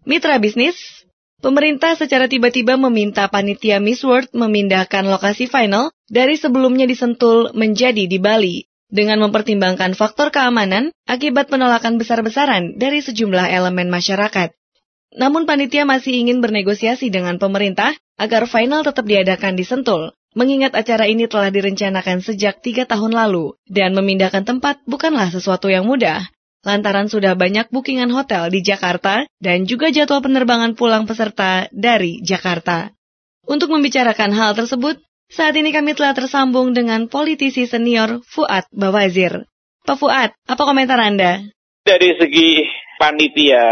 Mitra bisnis, pemerintah secara tiba-tiba meminta panitia Miss World memindahkan lokasi final dari sebelumnya di Sentul menjadi di Bali, dengan mempertimbangkan faktor keamanan akibat penolakan besar-besaran dari sejumlah elemen masyarakat. Namun panitia masih ingin bernegosiasi dengan pemerintah agar final tetap diadakan di Sentul, mengingat acara ini telah direncanakan sejak 3 tahun lalu, dan memindahkan tempat bukanlah sesuatu yang mudah. Lantaran sudah banyak bookingan hotel di Jakarta dan juga jadwal penerbangan pulang peserta dari Jakarta. Untuk membicarakan hal tersebut, saat ini kami telah tersambung dengan politisi senior Fuad Bawazir. Pak Fuad, apa komentar Anda? Dari segi panitia,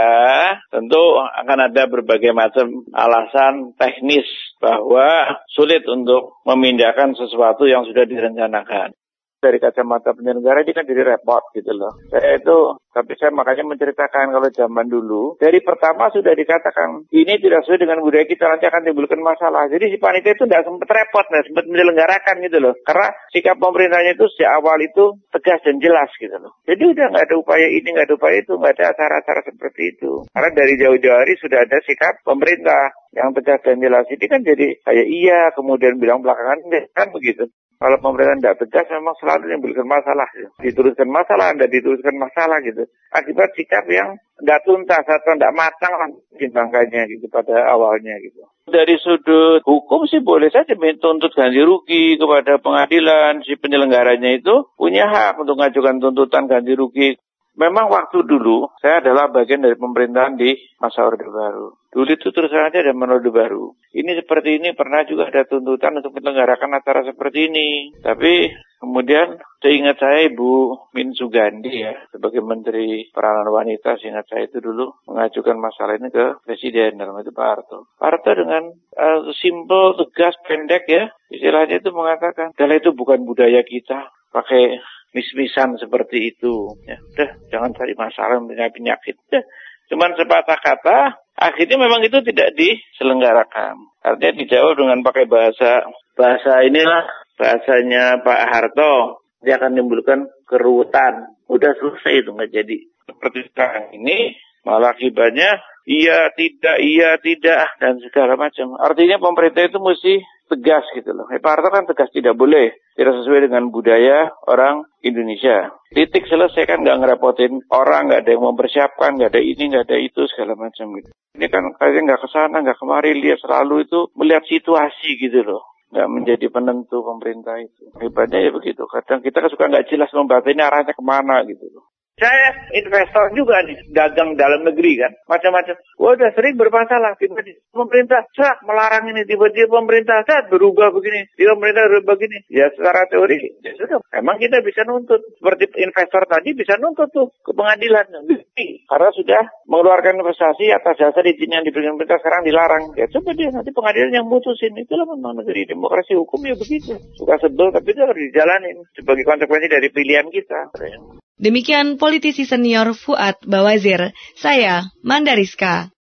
tentu akan ada berbagai macam alasan teknis bahwa sulit untuk memindahkan sesuatu yang sudah direncanakan. Dari kacamata penyelenggara ini kan jadi repot gitu loh. Tapi saya makanya menceritakan kalau zaman dulu, dari pertama sudah dikatakan ini tidak sesuai dengan budaya kita, nanti akan timbulkan masalah. Jadi si panitia itu tidak sempat repot, tidak sempat menyelenggarakan gitu loh. Karena sikap pemerintahnya itu sejak awal itu tegas dan jelas gitu loh. Jadi udah nggak ada upaya ini, nggak ada upaya itu, nggak ada acara-acara seperti itu. Karena dari jauh-jauh hari sudah ada sikap pemerintah yang tegas dan jelas. Ini kan jadi kayak iya, kemudian bilang belakangan kan begitu. Kalau pemerintah tidak tegas memang selalu menimbulkan masalah. Dituliskan masalah, tidak dituliskan masalah gitu. Akibat sikap yang tidak tuntas atau tidak matang lah timbangkannya gitu pada awalnya gitu. Dari sudut hukum sih boleh saja menuntut ganti rugi kepada pengadilan. Si penyelenggaranya itu punya hak untuk mengajukan tuntutan ganti rugi. Memang waktu dulu saya adalah bagian dari pemerintahan di masa Orde Baru. Dulu itu terus saja ada Orde Baru. Ini seperti ini pernah juga ada tuntutan untuk menyelenggarakan acara seperti ini. Tapi kemudian seingat saya Ibu Min Sugandi ya sebagai Menteri Peranan Wanita, seingat saya itu dulu mengajukan masalah ini ke Presiden dalam itu Pak Harto. Pak Harto dengan simpel, tegas, pendek ya istilahnya itu mengatakan, "Kalau itu bukan budaya kita pakai mis-misan seperti itu. Ya, udah, jangan cari masalah dengan penyakit. Udah, cuman sepatah kata, akhirnya memang itu tidak diselenggarakan. Artinya dijawab dengan pakai bahasa inilah, bahasanya Pak Harto. Dia akan menimbulkan keruwetan. Udah selesai itu, nggak jadi. Seperti sekarang ini, malah akibatnya iya, tidak, dan segala macam. Artinya pemerintah itu mesti tegas gitu loh. Pak Harto kan tegas tidak boleh. Tidak sesuai dengan budaya orang Indonesia. Titik selesai kan nggak ngerepotin orang, nggak ada yang mempersiapkan, nggak ada ini, nggak ada itu, segala macam gitu. Ini kan kayaknya nggak kesana, nggak kemari, lihat selalu itu melihat situasi gitu loh. Nggak menjadi penentu pemerintah itu. Hebatnya ya begitu. Kadang kita kan suka nggak jelas membaca ini arahnya kemana gitu loh. Saya investor juga nih, dagang dalam negeri kan, macam-macam. Wah, udah sering bermasalah. Tiba-tiba pemerintah melarang ini, tiba-tiba pemerintah berubah begini, tiba pemerintah berubah begini. Ya secara teori, ya sudah. Emang kita bisa nuntut. Seperti investor tadi bisa nuntut tuh ke pengadilan. Karena sudah mengeluarkan investasi atas dasar izin yang diberikan pemerintah sekarang dilarang. Ya coba dia nanti pengadilan yang mutusin. Itulah memang negeri demokrasi hukum ya begitu. Suka sebel tapi itu harus dijalanin sebagai konsekuensi dari pilihan kita. Demikian politisi senior Fuad Bawazir, saya Mandariska.